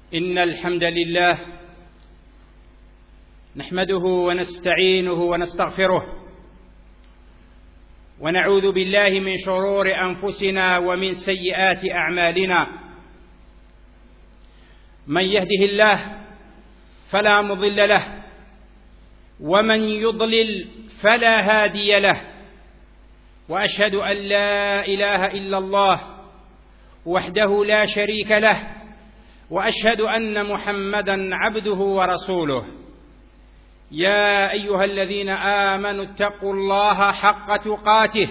إن الحمد لله نحمده ونستعينه ونستغفره ونعوذ بالله من شرور أنفسنا ومن سيئات أعمالنا. من يهده الله فلا مضل له ومن يضلل فلا هادي له، وأشهد أن لا إله إلا الله وحده لا شريك له، وأشهد أن محمدًا عبده ورسوله. يا أيها الذين آمنوا اتقوا الله حق تقاته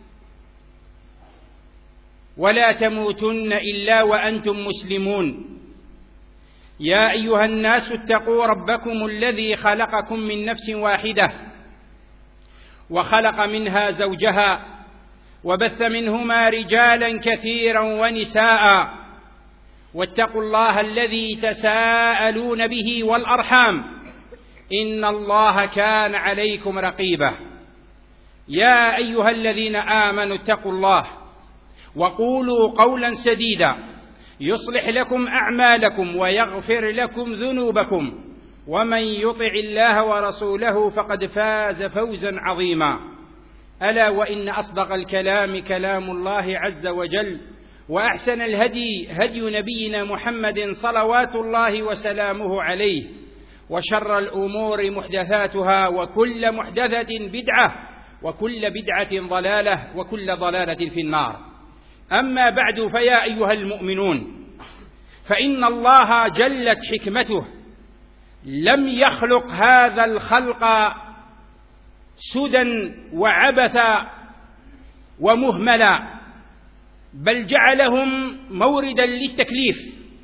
ولا تموتن إلا وأنتم مسلمون. يا أيها الناس اتقوا ربكم الذي خلقكم من نفس واحدة وخلق منها زوجها وبث منهما رجالا كثيرا ونساء، واتقوا الله الذي تساءلون به والأرحام إن الله كان عليكم رقيبا. يا أيها الذين آمنوا اتقوا الله وقولوا قولا سديدا يصلح لكم أعمالكم ويغفر لكم ذنوبكم، ومن يطع الله ورسوله فقد فاز فوزا عظيما. ألا وإن أصدق الكلام كلام الله عز وجل، وأحسن الهدي هدي نبينا محمد صلوات الله وسلامه عليه، وشر الأمور محدثاتها، وكل محدثة بدعة، وكل بدعة ضلالة، وكل ضلالة في النار. أما بعد، فيا أيها المؤمنون، فإن الله جلت حكمته لم يخلق هذا الخلق سدى وعبثا ومهملا، بل جعلهم موردا للتكليف،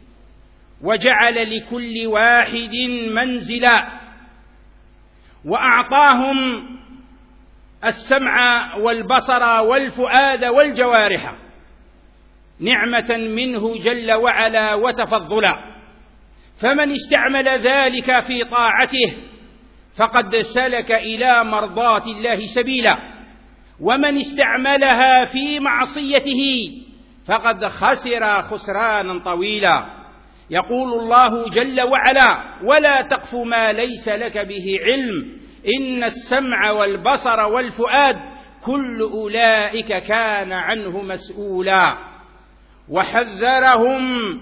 وجعل لكل واحد منزلا، وأعطاهم السمع والبصر والفؤاد والجوارح نعمة منه جل وعلا وتفضلا. فمن استعمل ذلك في طاعته فقد سلك إلى مرضاة الله سبيلا، ومن استعملها في معصيته فقد خسر خسرانا طويلا. يقول الله جل وعلا: ولا تقف ما ليس لك به علم إن السمع والبصر والفؤاد كل أولئك كان عنه مسؤولا. وحذرهم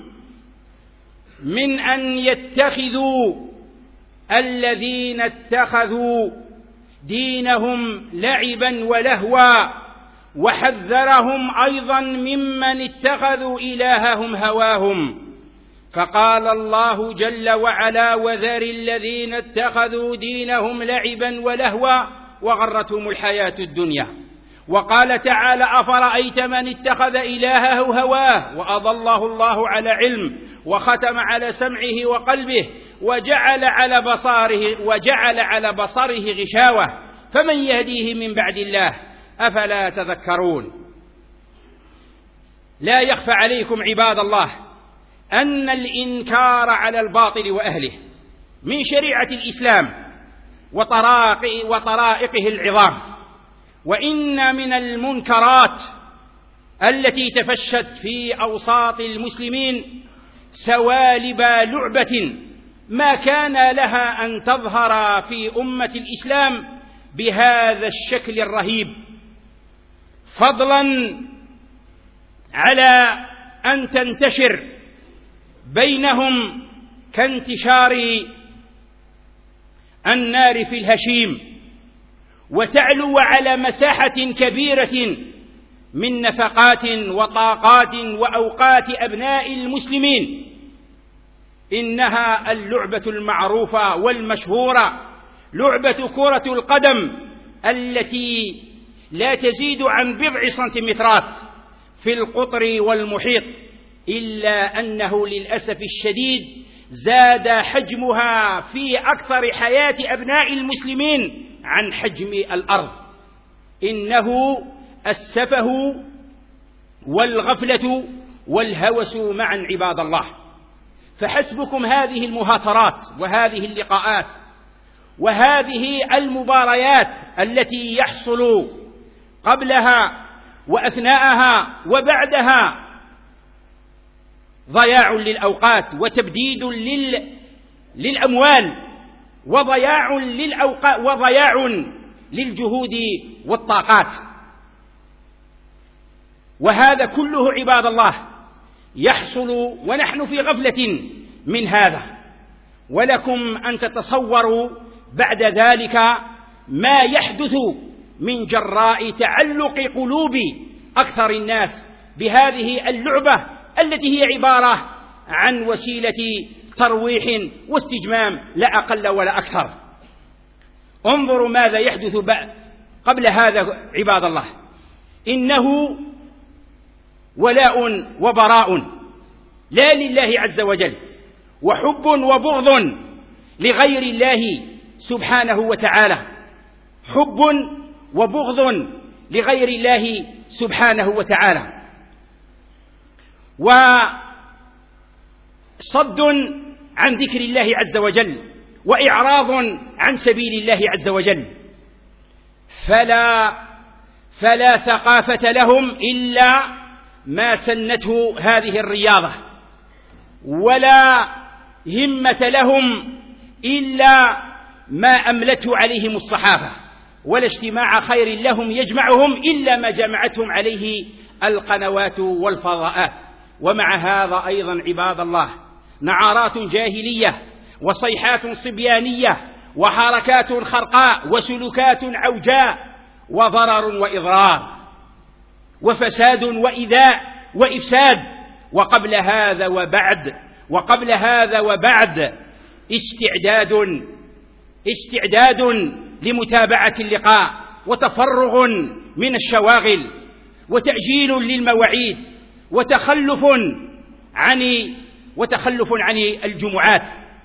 من أن يتخذوا الذين اتخذوا دينهم لعبا ولهوا، وحذرهم أيضا ممن اتخذوا إلههم هواهم، فقال الله جل وعلا: وذر الذين اتخذوا دينهم لعبا ولهوا وغرتهم الحياة الدنيا. وقال تعالى: أفرأيت من اتخذ إلهه هواه وأضله الله على علم وختم على سمعه وقلبه وجعل على بصره غشاوة فمن يهديه من بعد الله أفلا تذكرون. لا يخفى عليكم عباد الله أن الإنكار على الباطل وأهله من شريعة الإسلام وطرائقه العظام، وإن من المنكرات التي تفشت في أوساط المسلمين سوالب لعبة ما كان لها أن تظهر في أمة الإسلام بهذا الشكل الرهيب، فضلا على أن تنتشر بينهم كانتشار النار في الهشيم، وتعلو على مساحة كبيرة من نفقات وطاقات وأوقات أبناء المسلمين. إنها اللعبة المعروفة والمشهورة، لعبة كرة القدم، التي لا تزيد عن بضع سنتيمترات في القطر والمحيط، إلا أنه للأسف الشديد زاد حجمها في أكثر حياة أبناء المسلمين عن حجم الأرض. إنه السفه والغفلة والهوس معا عباد الله. فحسبكم هذه المهاترات وهذه اللقاءات وهذه المباريات التي يحصل قبلها وأثناءها وبعدها ضياع للأوقات وتبديد للأموال وضياع للجهود والطاقات. وهذا كله عباد الله يحصل ونحن في غفلة من هذا، ولكم أن تتصوروا بعد ذلك ما يحدث من جراء تعلق قلوب أكثر الناس بهذه اللعبة التي هي عبارة عن وسيلة ترويح واستجمام لا أقل ولا أكثر. انظروا ماذا يحدث قبل هذا عباد الله. إنه ولاء وبراء لا لله عز وجل، وحب وبغض لغير الله سبحانه وتعالى، حب وبغض لغير الله سبحانه وتعالى، وصد عن ذكر الله عز وجل، وإعراض عن سبيل الله عز وجل. فلا ثقافة لهم إلا ما سنته هذه الرياضة، ولا همة لهم إلا ما أملته عليهم الصحابة، ولا اجتماع خير لهم يجمعهم إلا ما جمعتهم عليه القنوات والفضاءات. ومع هذا أيضا عباد الله نعارات جاهلية وصيحات صبيانية وحركات خرقاء وسلوكات عوجاء وضرر وإضرار وفساد وإيذاء وإفساد. وقبل هذا وبعد استعداد لمتابعة اللقاء، وتفرغ من الشواغل، وتأجيل للمواعيد، وتخلف عن الجمعات.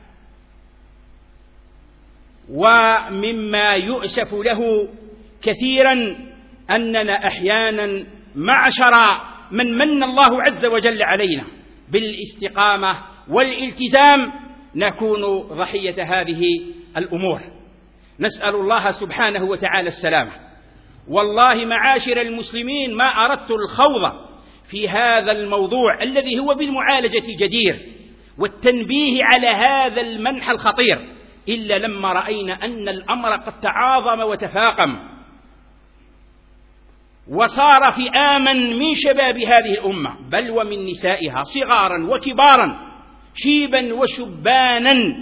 ومما يؤسف له كثيرا أننا أحيانا معشر من الله عز وجل علينا بالاستقامة والالتزام نكون ضحية هذه الأمور. نسأل الله سبحانه وتعالى السلامة. والله معاشر المسلمين ما أردت الخوض في هذا الموضوع الذي هو بالمعالجة جدير والتنبيه على هذا المنح الخطير إلا لما رأينا أن الأمر قد تعاظم وتفاقم، وصار فئاما من شباب هذه الأمة بل ومن نسائها صغارا وكبارا شيبا وشبانا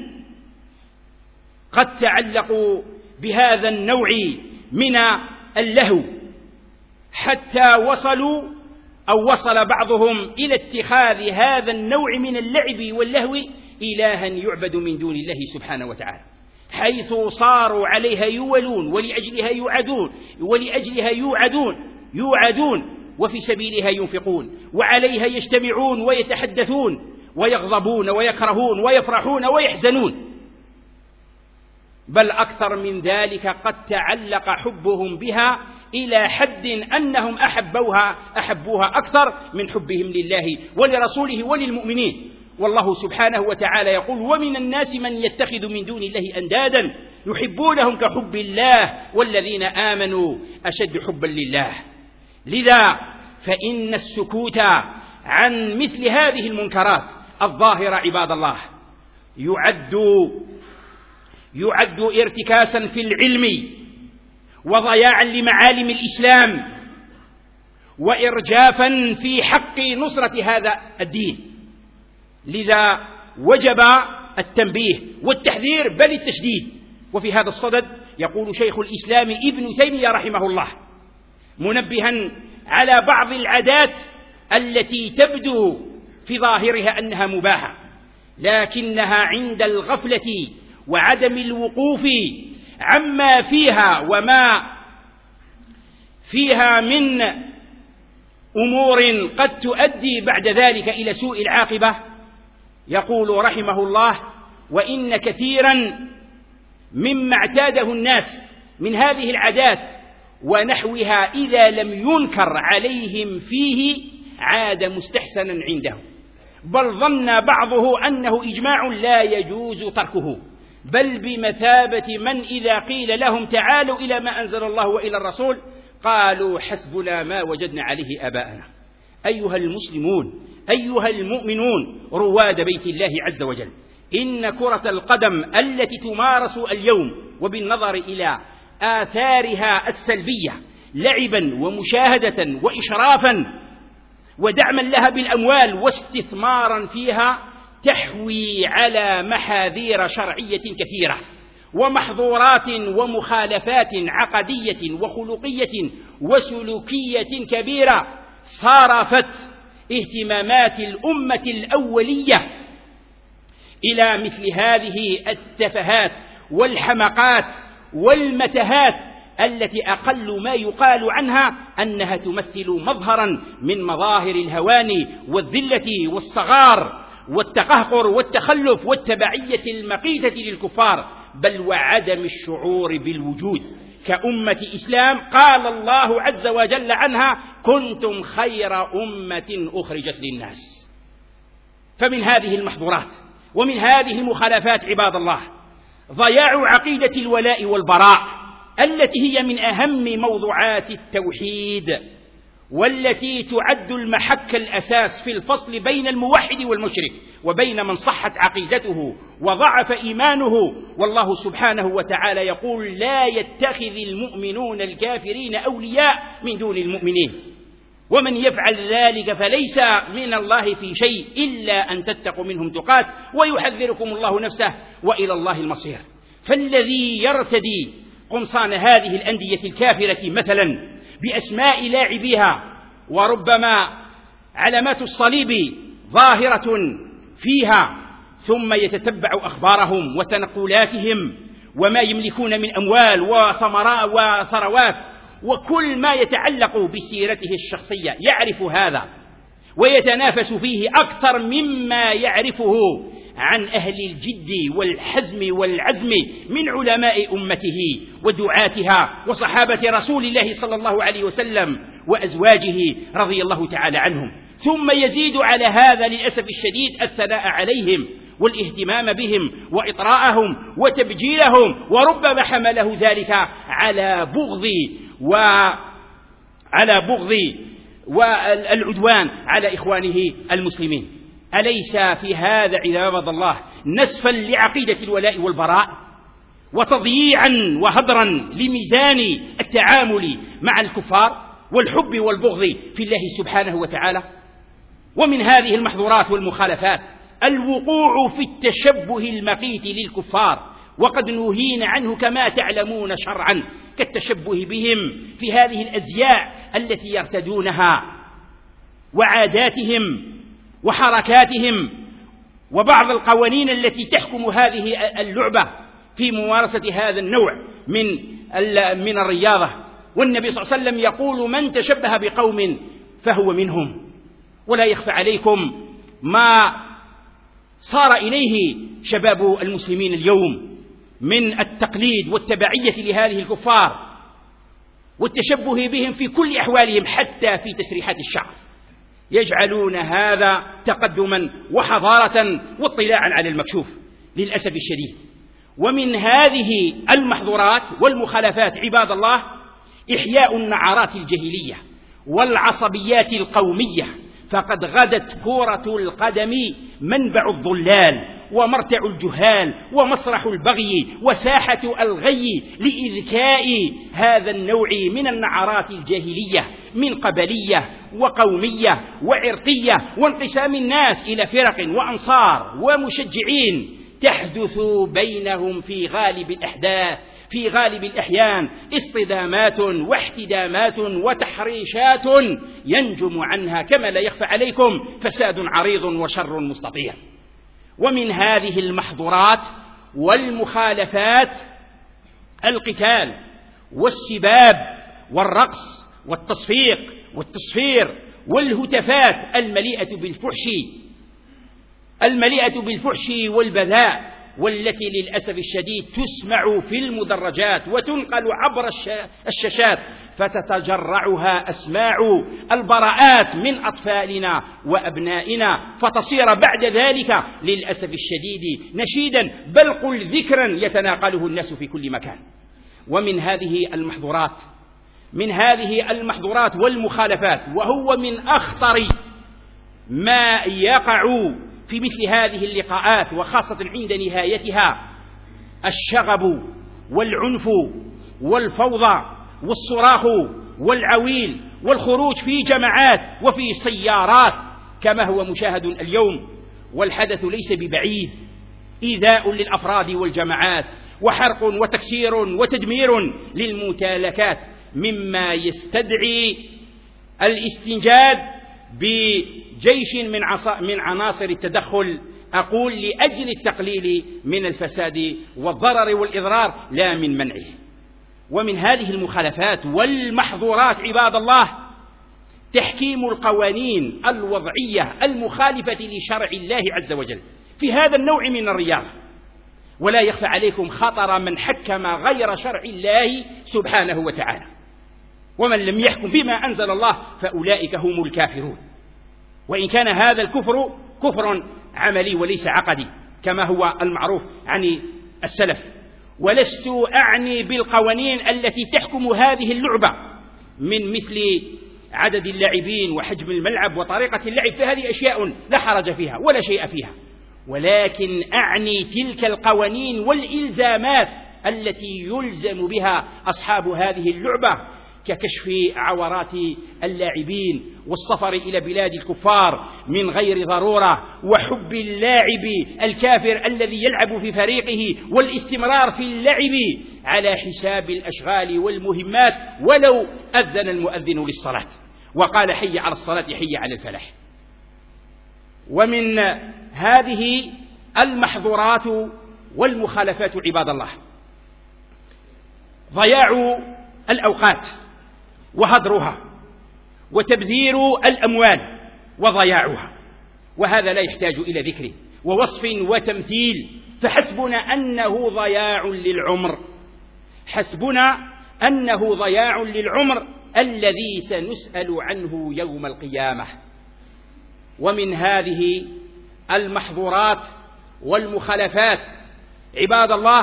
قد تعلقوا بهذا النوع من اللهو، حتى وصل بعضهم إلى اتخاذ هذا النوع من اللعب واللهو إلها يعبد من دون الله سبحانه وتعالى، حيث صاروا عليها يولون ولأجلها يوعدون وفي سبيلها ينفقون، وعليها يجتمعون ويتحدثون ويغضبون ويكرهون ويفرحون ويحزنون، بل أكثر من ذلك قد تعلق حبهم بها إلى حد أنهم أحبوها أكثر من حبهم لله ولرسوله وللمؤمنين. والله سبحانه وتعالى يقول: ومن الناس من يتخذ من دون الله أندادا يحبونهم كحب الله والذين آمنوا أشد حبا لله. لذا فإن السكوت عن مثل هذه المنكرات الظاهرة عباد الله يعد ارتكاسا في العلم وضياعا لمعالم الإسلام وإرجافا في حق نصرة هذا الدين. لذا وجب التنبيه والتحذير بل التشديد. وفي هذا الصدد يقول شيخ الإسلام ابن تيمية رحمه الله منبها على بعض العادات التي تبدو في ظاهرها أنها مباحة، لكنها عند الغفلة وعدم الوقوف عما فيها وما فيها من أمور قد تؤدي بعد ذلك إلى سوء العاقبة. يقول رحمه الله: وإن كثيرا مما اعتاده الناس من هذه العادات ونحوها إذا لم ينكر عليهم فيه عاد مستحسنا عنده، بل ظن بعضه أنه إجماع لا يجوز تركه، بل بمثابة من إذا قيل لهم تعالوا إلى ما أنزل الله وإلى الرسول قالوا حسبنا ما وجدنا عليه آباءنا. أيها المسلمون، أيها المؤمنون رواد بيت الله عز وجل، إن كرة القدم التي تمارس اليوم وبالنظر إلى آثارها السلبية لعبا ومشاهدة وإشرافا ودعما لها بالأموال واستثمارا فيها تحوي على محاذير شرعية كثيرة ومحظورات ومخالفات عقدية وخلقية وسلوكية كبيرة صارفت اهتمامات الأمة الأولية إلى مثل هذه التفهات والحمقات والمتهات التي أقل ما يقال عنها أنها تمثل مظهرا من مظاهر الهوان والذلة والصغار والتقهقر والتخلف والتبعية المقيتة للكفار، بل وعدم الشعور بالوجود كأمة إسلام قال الله عز وجل عنها: كنتم خير أمة أخرجت للناس. فمن هذه المحظورات ومن هذه المخالفات عباد الله ضياع عقيدة الولاء والبراء التي هي من أهم موضوعات التوحيد، والتي تعد المحك الأساس في الفصل بين الموحد والمشرك وبين من صحت عقيدته وضعف إيمانه. والله سبحانه وتعالى يقول: لا يتخذ المؤمنون الكافرين أولياء من دون المؤمنين، ومن يفعل ذلك فليس من الله في شيء إلا أن تتقوا منهم تقات ويحذركم الله نفسه وإلى الله المصير. فالذي يرتدي قمصان هذه الأندية الكافرة مثلا بأسماء لاعبيها وربما علامات الصليب ظاهرة فيها، ثم يتتبع أخبارهم وتنقلاتهم وما يملكون من أموال وثروات وكل ما يتعلق بسيرته الشخصية، يعرف هذا ويتنافس فيه أكثر مما يعرفه عن أهل الجد والحزم والعزم من علماء أمته ودعاتها وصحابة رسول الله صلى الله عليه وسلم وأزواجه رضي الله تعالى عنهم. ثم يزيد على هذا للأسف الشديد الثناء عليهم والاهتمام بهم وإطراءهم وتبجيلهم، وربما حمله ذلك على بغض والعدوان على إخوانه المسلمين. أليس في هذا عباد الله نسفا لعقيدة الولاء والبراء وتضييعا وهدرا لميزان التعامل مع الكفار والحب والبغض في الله سبحانه وتعالى؟ ومن هذه المحظورات والمخالفات الوقوع في التشبه المقيت للكفار، وقد نهينا عنه كما تعلمون شرعا، كالتشبه بهم في هذه الأزياء التي يرتدونها وعاداتهم وحركاتهم وبعض القوانين التي تحكم هذه اللعبة في ممارسة هذا النوع من الرياضة. والنبي صلى الله عليه وسلم يقول: من تشبه بقوم فهو منهم. ولا يخفى عليكم ما صار إليه شباب المسلمين اليوم من التقليد والتبعية لهذه الكفار والتشبه بهم في كل أحوالهم، حتى في تسريحات الشعر يجعلون هذا تقدما وحضارة واطلاعا على المكشوف للأسف الشديد. ومن هذه المحظورات والمخالفات عباد الله إحياء النعرات الجاهلية والعصبيات القومية، فقد غدت كرة القدم منبع الضلال ومرتع الجهال ومسرح البغي وساحة الغي لإذكاء هذا النوع من النعرات الجاهلية من قبلية وقومية وعرقية وانقسام الناس إلى فرق وأنصار ومشجعين تحدث بينهم في غالب الأحيان اصطدامات واحتدامات وتحريشات ينجم عنها كما لا يخفى عليكم فساد عريض وشر مستطير. ومن هذه المحظورات والمخالفات القتال والسباب والرقص والتصفير والهتافات المليئة بالفحش والبذاء، والتي للأسف الشديد تسمع في المدرجات وتنقل عبر الشاشات، فتتجرعها أسماع البراءات من أطفالنا وأبنائنا، فتصير بعد ذلك للأسف الشديد نشيدا بل قل ذكرا يتناقله الناس في كل مكان. ومن هذه المحظورات والمخالفات، وهو من ما يقع في مثل هذه اللقاءات وخاصة عند نهايتها الشغب والعنف والفوضى والصراخ والعويل والخروج في جماعات وفي سيارات كما هو مشاهد اليوم. والحدث ليس ببعيد، إيذاء للأفراد والجماعات وحرق وتكسير وتدمير للممتلكات، مما يستدعي الاستنجاد بجيش من عناصر التدخل، أقول لأجل التقليل من الفساد والضرر والإضرار لا من منعه. ومن هذه المخالفات والمحظورات عباد الله تحكيم القوانين الوضعية المخالفة لشرع الله عز وجل في هذا النوع من الرياضة. ولا يخفى عليكم خطر من حكم غير شرع الله سبحانه وتعالى، ومن لم يحكم بما أنزل الله فأولئك هم الكافرون. وإن كان هذا الكفر كفر عملي وليس عقدي كما هو المعروف عن السلف. ولست أعني بالقوانين التي تحكم هذه اللعبة من مثل عدد اللاعبين وحجم الملعب وطريقة اللعب، فهذه أشياء لا حرج فيها ولا شيء فيها، ولكن أعني تلك القوانين والإلزامات التي يلزم بها أصحاب هذه اللعبة ككشف عورات اللاعبين والسفر إلى بلاد الكفار من غير ضرورة وحب اللاعب الكافر الذي يلعب في فريقه والاستمرار في اللعب على حساب الأشغال والمهمات ولو أذن المؤذن للصلاة وقال حي على الصلاة حي على الفلاح. ومن هذه المحظورات والمخالفات عباد الله ضياع الأوقات وهدرها وتبذير الأموال وضياعها، وهذا لا يحتاج إلى ذكر ووصف وتمثيل، فحسبنا أنه ضياع للعمر، حسبنا أنه ضياع للعمر الذي سنسأل عنه يوم القيامة. ومن هذه المحظورات والمخالفات عباد الله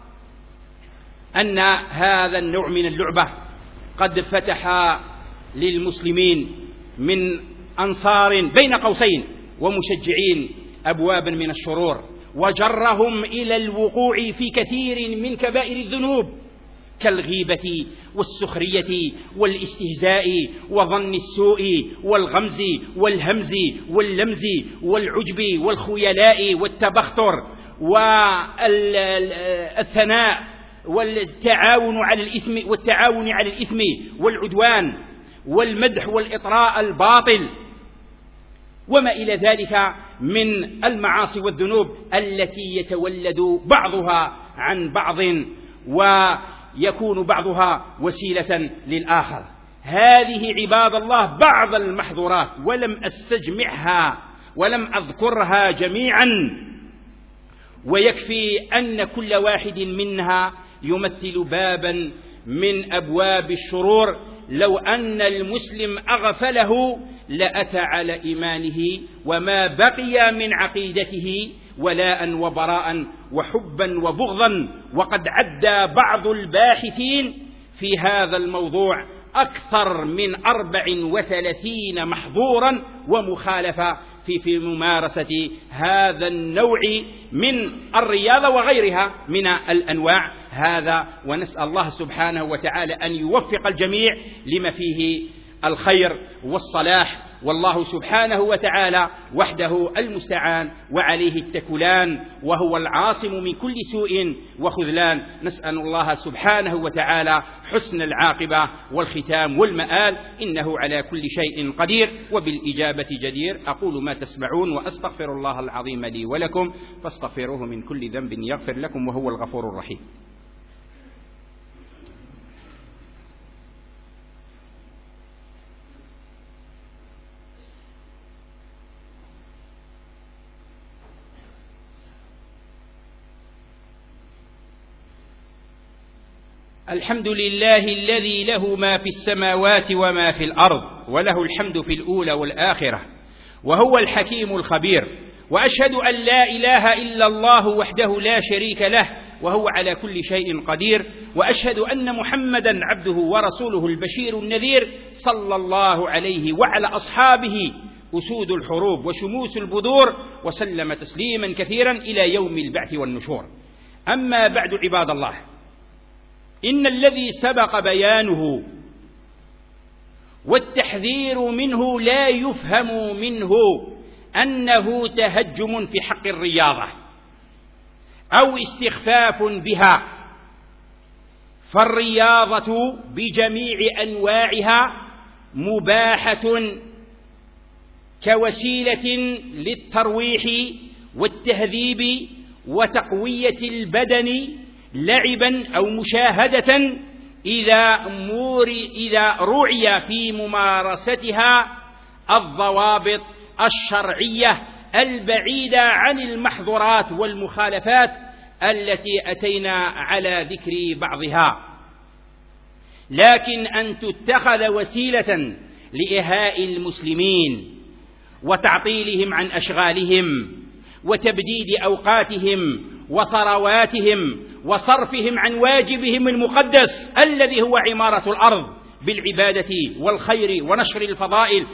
أن هذا النوع من اللعبة قد فتح للمسلمين من أنصار بين قوسين ومشجعين أبوابا من الشرور، وجرهم إلى الوقوع في كثير من كبائر الذنوب كالغيبة والسخرية والاستهزاء وظن السوء والغمز والهمز واللمز والعجب والخيلاء والتبختر والثناء والتعاون على الإثم والعدوان والمدح والإطراء الباطل وما إلى ذلك من المعاصي والذنوب التي يتولد بعضها عن بعض ويكون بعضها وسيلة للآخر. هذه عباد الله بعض المحظورات، ولم أستجمعها ولم أذكرها جميعا، ويكفي أن كل واحد منها يمثل بابا من أبواب الشرور لو أن المسلم أغفله لأتى على إيمانه وما بقي من عقيدته ولاء وبراء وحبا وبغضا. وقد عد بعض الباحثين في هذا الموضوع أكثر من 34 محظورا ومخالفة في ممارسة هذا النوع من الرياضة وغيرها من الأنواع هذا. ونسأل الله سبحانه وتعالى أن يوفق الجميع لما فيه الخير والصلاح، والله سبحانه وتعالى وحده المستعان وعليه التكلان، وهو العاصم من كل سوء وخذلان. نسأل الله سبحانه وتعالى حسن العاقبة والختام والمآل، إنه على كل شيء قدير وبالإجابة جدير. أقول ما تسمعون وأستغفر الله العظيم لي ولكم فاستغفروه من كل ذنب يغفر لكم وهو الغفور الرحيم. الحمد لله الذي له ما في السماوات وما في الأرض، وله الحمد في الأولى والآخرة، وهو الحكيم الخبير. وأشهد أن لا إله إلا الله وحده لا شريك له وهو على كل شيء قدير. وأشهد أن محمدا عبده ورسوله البشير النذير صلى الله عليه وعلى أصحابه أسود الحروب وشموس البذور، وسلم تسليما كثيرا إلى يوم البعث والنشور. أما بعد عباد الله، إن الذي سبق بيانه والتحذير منه لا يفهم منه أنه تهجم في حق الرياضة أو استخفاف بها، فالرياضة بجميع أنواعها مباحة كوسيلة للترويح والتهذيب وتقوية البدن لعبا أو مشاهدة، إذا رعي في ممارستها الضوابط الشرعية البعيدة عن المحظورات والمخالفات التي أتينا على ذكر بعضها. لكن أن تتخذ وسيلة لإيهاء المسلمين وتعطيلهم عن أشغالهم وتبديد أوقاتهم وثرواتهم وصرفهم عن واجبهم المقدس الذي هو عمارة الأرض بالعبادة والخير ونشر الفضائل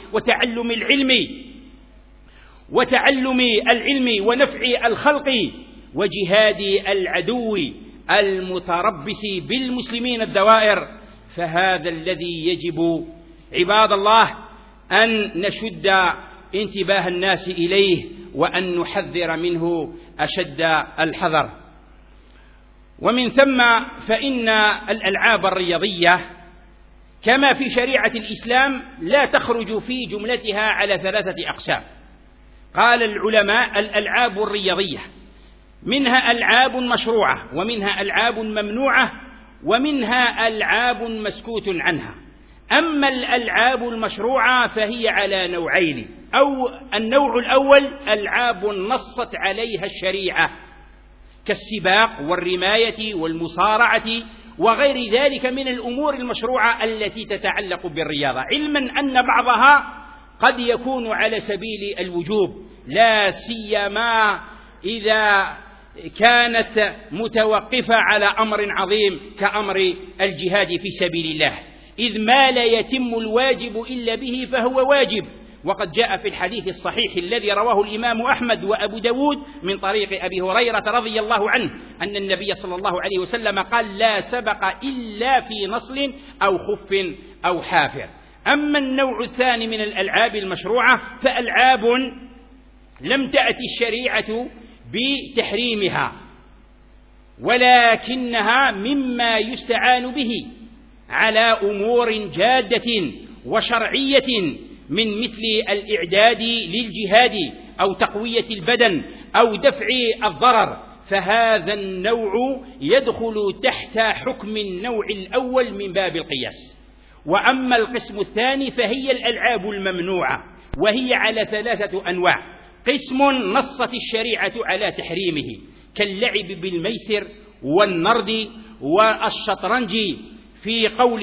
وتعلم العلم ونفع الخلق وجهاد العدو المتربص بالمسلمين الدوائر، فهذا الذي يجب عباد الله أن نشد انتباه الناس إليه وأن نحذر منه أشد الحذر. ومن ثم فإن الألعاب الرياضية كما في شريعة الإسلام لا تخرج في جملتها على 3 أقسام. قال العلماء: الألعاب الرياضية منها ألعاب مشروعة، ومنها ألعاب ممنوعة، ومنها ألعاب مسكوت عنها. أما الألعاب المشروعة فهي على نوعين: أو النوع الأول ألعاب نصت عليها الشريعة كالسباق والرماية والمصارعة وغير ذلك من الأمور المشروعة التي تتعلق بالرياضة، علما أن بعضها قد يكون على سبيل الوجوب، لا سيما إذا كانت متوقفة على أمر عظيم كأمر الجهاد في سبيل الله، إذ ما لا يتم الواجب إلا به فهو واجب. وقد جاء في الحديث الصحيح الذي رواه الإمام أحمد وأبو داود من طريق أبي هريرة رضي الله عنه أن النبي صلى الله عليه وسلم قال: لا سبق إلا في نصل أو خف أو حافر. أما النوع الثاني من الألعاب المشروعة فألعاب لم تأتي الشريعة بتحريمها، ولكنها مما يستعان به على أمور جادة وشرعية من مثل الإعداد للجهاد أو تقوية البدن أو دفع الضرر، فهذا النوع يدخل تحت حكم النوع الأول من باب القياس. وأما القسم الثاني فهي الألعاب الممنوعة، وهي على 3 أنواع: قسم نصت الشريعة على تحريمه كاللعب بالميسر والنرد والشطرنج في قول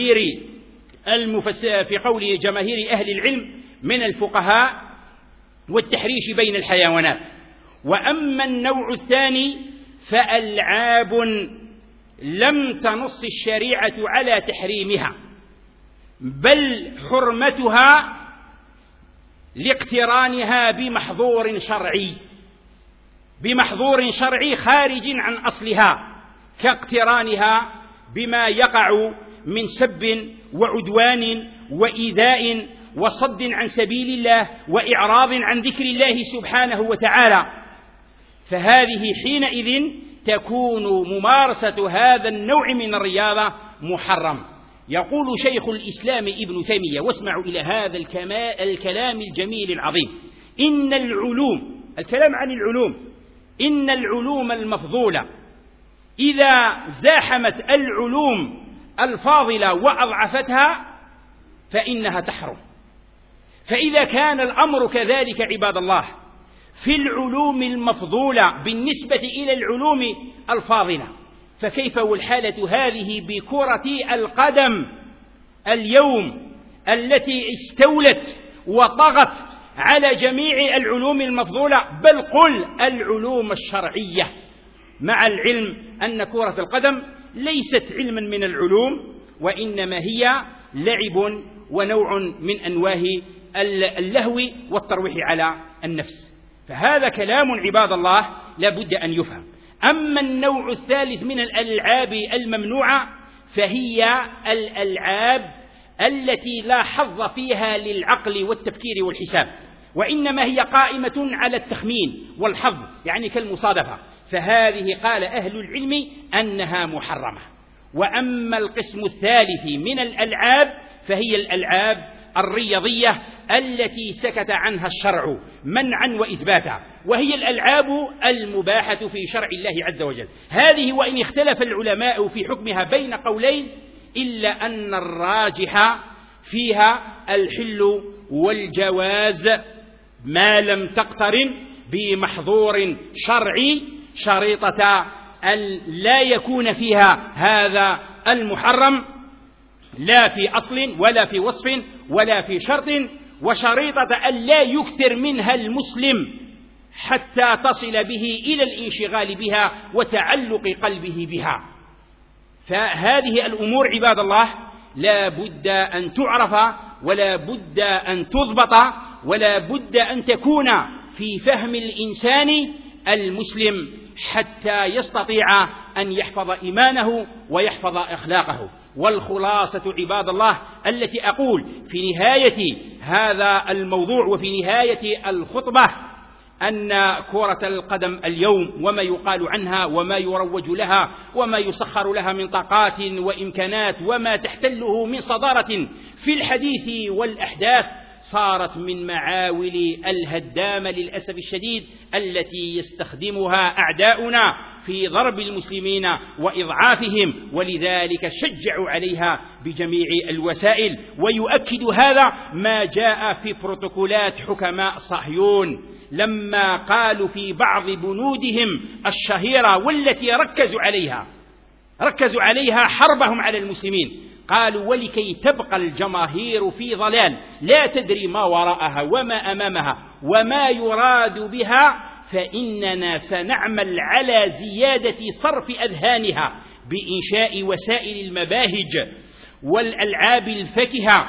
جماهير أهل العلم من الفقهاء، والتحريش بين الحيوانات. وأما النوع الثاني فألعاب لم تنص الشريعة على تحريمها، بل حرمتها لاقترانها بمحظور شرعي خارج عن أصلها، كاقترانها بما يقع من سب وعدوان وإيذاء وصد عن سبيل الله وإعراض عن ذكر الله سبحانه وتعالى، فهذه حينئذ تكون ممارسة هذا النوع من الرياضة محرم. يقول شيخ الإسلام ابن تيمية، واسمعوا إلى هذا الكلام الجميل العظيم: إن العلوم المفضولة إذا زاحمت العلوم الفاضلة وأضعفتها فإنها تحرم. فإذا كان الأمر كذلك عباد الله في العلوم المفضولة بالنسبة إلى العلوم الفاضلة، فكيف والحالة هذه بكرة القدم اليوم التي استولت وطغت على جميع العلوم المفضولة، بل قل العلوم الشرعية، مع العلم أن كرة القدم ليست علما من العلوم، وإنما هي لعب ونوع من أنواع اللهو والترويح على النفس. فهذا كلام عباد الله لا بد أن يفهم. أما النوع الثالث من الألعاب الممنوعة فهي الألعاب التي لا حظ فيها للعقل والتفكير والحساب، وإنما هي قائمة على التخمين والحظ، يعني كالمصادفة، فهذه قال أهل العلم أنها محرمة. وأما القسم الثالث من الألعاب فهي الألعاب الرياضية التي سكت عنها الشرع منعا وإثباتا، وهي الألعاب المباحة في شرع الله عز وجل. هذه وإن اختلف العلماء في حكمها بين قولين، إلا أن الراجح فيها الحل والجواز ما لم تقترن بمحظور شرعي، شريطة أن لا يكون فيها هذا المحرم لا في أصل ولا في وصف ولا في شرط، وشريطة أن لا يكثر منها المسلم حتى تصل به إلى الانشغال بها وتعلق قلبه بها. فهذه الأمور عباد الله لا بد أن تعرف ولا بد أن تضبط ولا بد أن تكون في فهم الإنسان المسلم حتى يستطيع أن يحفظ إيمانه ويحفظ أخلاقه. والخلاصة عباد الله التي أقول في نهاية هذا الموضوع وفي نهاية الخطبة أن كرة القدم اليوم وما يقال عنها وما يروج لها وما يسخر لها من طاقات وإمكانات وما تحتله من صدارة في الحديث والأحداث صارت من معاول الهدامة للأسف الشديد التي يستخدمها أعداؤنا في ضرب المسلمين وإضعافهم، ولذلك شجعوا عليها بجميع الوسائل. ويؤكد هذا ما جاء في بروتوكولات حكماء صهيون لما قالوا في بعض بنودهم الشهيرة والتي ركزوا عليها حربهم على المسلمين، قالوا: ولكي تبقى الجماهير في ضلال لا تدري ما وراءها وما أمامها وما يراد بها، فإننا سنعمل على زيادة صرف أذهانها بإنشاء وسائل المباهج والألعاب الفكهة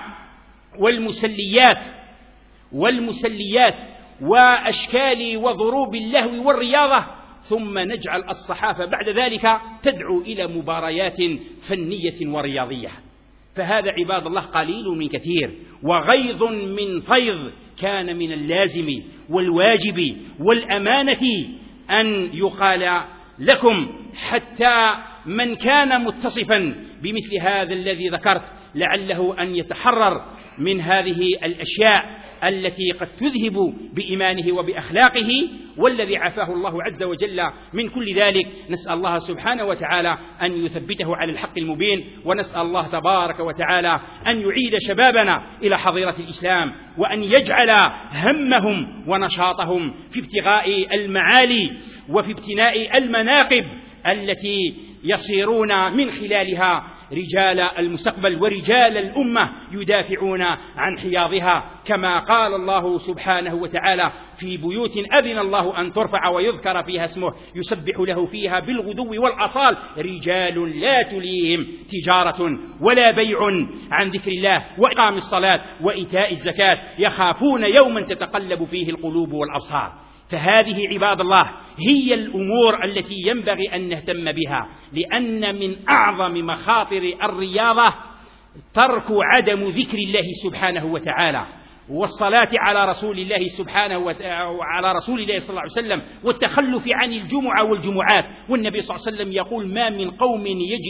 والمسليات وأشكال وضروب اللهو والرياضة، ثم نجعل الصحافة بعد ذلك تدعو إلى مباريات فنية ورياضية. فهذا عباد الله قليل من كثير، وغيظ من فيض كان من اللازم والواجب والأمانة أن يقال لكم، حتى من كان متصفا بمثل هذا الذي ذكرت لعله أن يتحرر من هذه الأشياء التي قد تذهب بإيمانه وبأخلاقه، والذي عافاه الله عز وجل من كل ذلك. نسأل الله سبحانه وتعالى أن يثبته على الحق المبين، ونسأل الله تبارك وتعالى أن يعيد شبابنا إلى حظيرة الإسلام، وأن يجعل همهم ونشاطهم في ابتغاء المعالي وفي ابتناء المناقب التي يصيرون من خلالها رجال المستقبل ورجال الأمة يدافعون عن حياضها، كما قال الله سبحانه وتعالى: في بيوت أذن الله أن ترفع ويذكر فيها اسمه يسبح له فيها بالغدو والآصال رجال لا تليهم تجارة ولا بيع عن ذكر الله وإقام الصلاة وإيتاء الزكاة يخافون يوما تتقلب فيه القلوب والأبصار. فهذه عباد الله هي الأمور التي ينبغي أن نهتم بها، لأن من أعظم مخاطر الرياضة ترك عدم ذكر الله سبحانه وتعالى والصلاة على رسول الله وعلى رسول الله صلى الله عليه وسلم، والتخلف عن الجمعة والجمعات. والنبي صلى الله عليه وسلم يقول: ما من قوم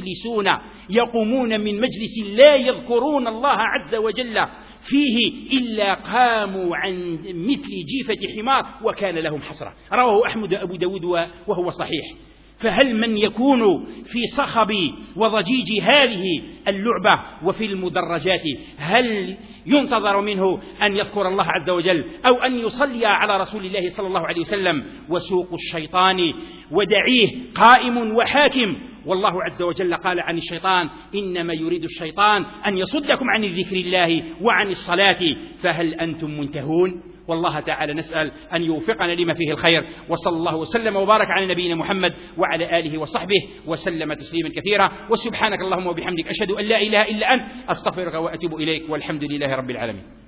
يقومون من مجلس لا يذكرون الله عز وجل فيه إلا قاموا عن مثل جيفة حمار وكان لهم حسرة. رواه أحمد وأبو داود وهو صحيح. فهل من يكون في صخب وضجيج هذه اللعبة وفي المدرجات هل ينتظر منه أن يذكر الله عز وجل أو أن يصلي على رسول الله صلى الله عليه وسلم؟ وسوق الشيطان ودعيه قائم وحاكم، والله عز وجل قال عن الشيطان: إنما يريد الشيطان أن يصدكم عن ذكر الله وعن الصلاة فهل أنتم منتهون؟ والله تعالى نسأل أن يوفقنا لما فيه الخير، وصلى الله وسلم وبارك على نبينا محمد وعلى آله وصحبه وسلم تسليما كثيرا. وسبحانك اللهم وبحمدك أشهد أن لا إله إلا أنت أستغفرك وأتوب إليك، والحمد لله رب العالمين.